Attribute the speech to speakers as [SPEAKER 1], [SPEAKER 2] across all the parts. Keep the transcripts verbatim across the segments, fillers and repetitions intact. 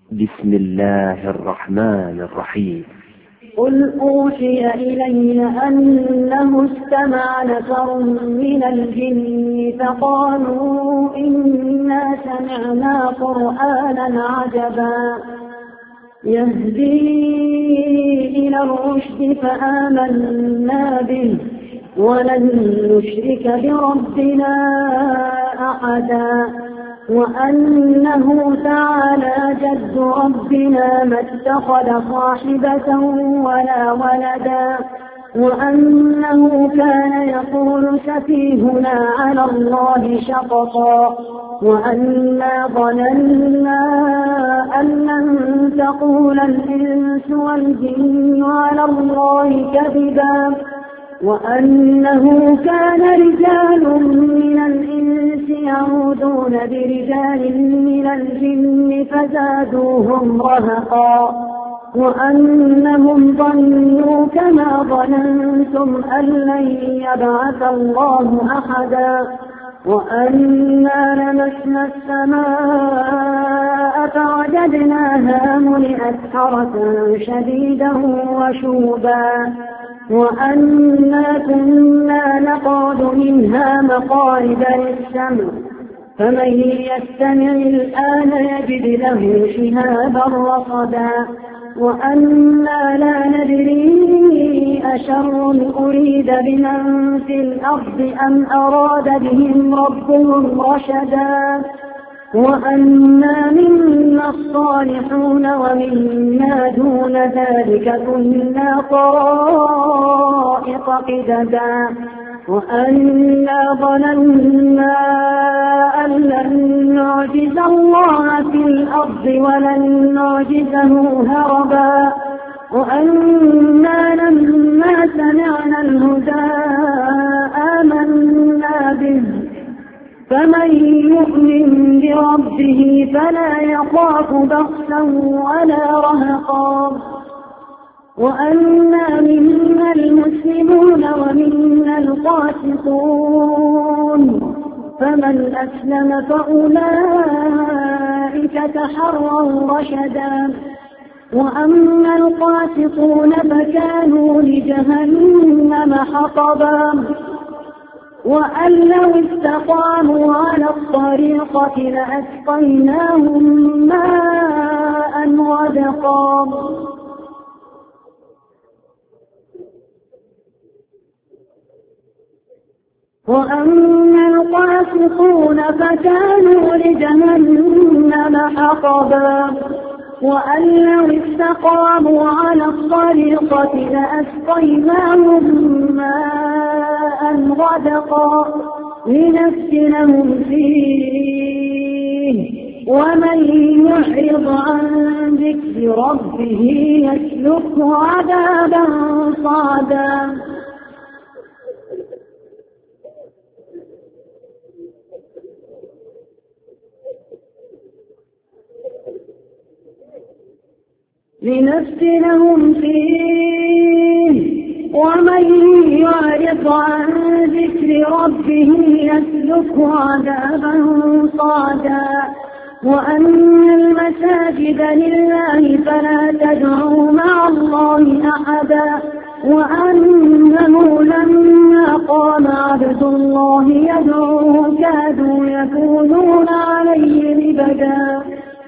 [SPEAKER 1] بسم الله الرحمن الرحيم.
[SPEAKER 2] قل أوحي إلي أنه استمع نفر من الجن فقالوا إنا سمعنا قرآنا عجبا يهدي إلى الرشد فآمنا به ولن نشرك بربنا أحدا وأنه تعالى جد ربنا ما اتخذ صاحبة ولا ولدا وأنه كان يقول سفيهنا على الله شططا وأنا ظننا أن لن تقول الإنس والجن على الله كذبا وأنه كان رجال من الإنس يعوذون برجال من الجن فزادوهم رهقا وأنهم ظنوا كما ظننتم أن لن يبعث الله أحدا وأنا لمسنا السماء فوجدناها ملئت حرسا شديدا وشوبا وأنا كنا نقعد منها مقاعد للسمع فمن يستمع الآن يجد له شهابا رصدا وأنا لا ندري أشر أريد بمن في الأرض أم أراد بهم ربهم رشدا وأنا منا الصالحون ومنا دون ذلك كنا طرائق قددا وأنا ظننا أن لن نعجز الله في الأرض ولن نعجزه هربا وأنا لما سمعنا الهدى آمنا به فمن يؤمن بربه فلا يخاف بخسا ولا رهقا وأنا منا المسلمون ومنا القاسطون فمن أسلم فأولئك تحروا رشدا وأما القاسطون فكانوا لجهنم حطبا وأن لو استقاموا على الطريقة لأسقيناهم ماء غدقا وأما القاسطون فكانوا لجهنم حطبا وأن لو استقاموا على الطريقة لأسقيناهم ماء غدقا لنفتنهم فيه ومن يعرض عن ذكر ربه يسلكه عذابا صعدا لنفتنهم فيه ومن يعرض عن ذكر ربه يسلكه عذابا صعدا وأن المساجد لله فلا تدعوا مع الله أحدا وأنه لما قام عبد الله يدعوه كادوا يكونون عليه لبدا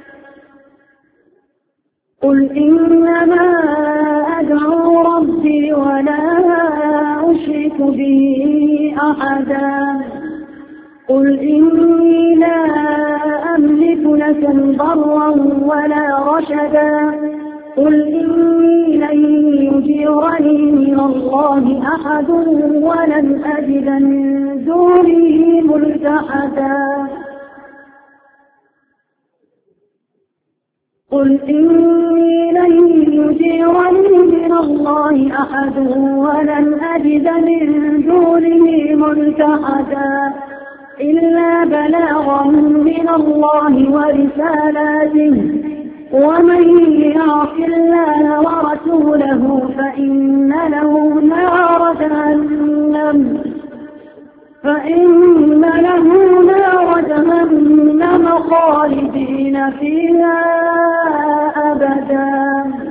[SPEAKER 2] قل إنما أدعو ربي ولا أشرك به أحدا قل إني لا أملك لكم ضرا ولا رشدا قل إني لن يجيرني من الله أحد ولن أجد من دونه ملتحدا قل إني لن يجيرني من الله أحد ولن أجد من دونه ملتحدا إلا بلاغا من الله ورسالاته ومن يعص الله ورسوله فإن له نار جهنم فإن له نار جهنم خالدين فيها أبدا.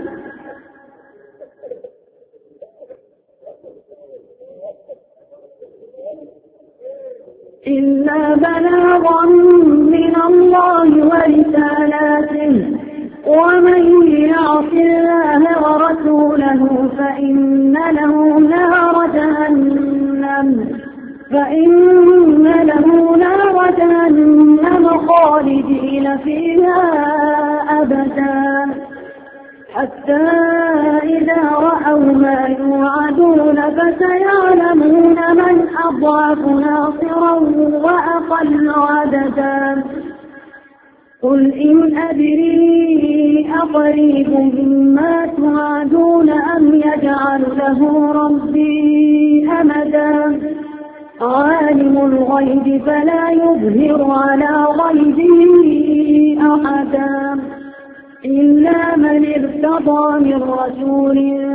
[SPEAKER 2] إلا بلاغا من الله ورسالاته، ومن يعص الله ورسوله فإن له نار جهنم فإن له نار جهنم خالدين فيها أبدا. حتى إذا رأوا ما يوعدون فسيعلمون من أضعف ناصرا وأقل عددا. قل إن أدري أقريب ما توعدون أم يجعل له ربي أمدا. عالم الغيب فلا يظهر على غيبه أحدا إلا من ارتضى من رسول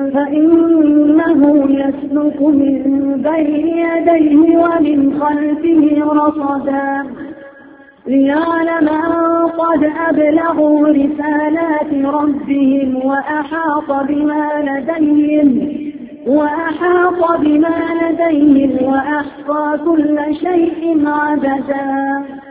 [SPEAKER 2] فإنه يسلك من بين يديه ومن خلفه رصدا ليعلم أن قد أبلغوا رسالات ربهم وأحاط بما لديهم وأحاط بما لديهم وأحصى كل شيء عددا.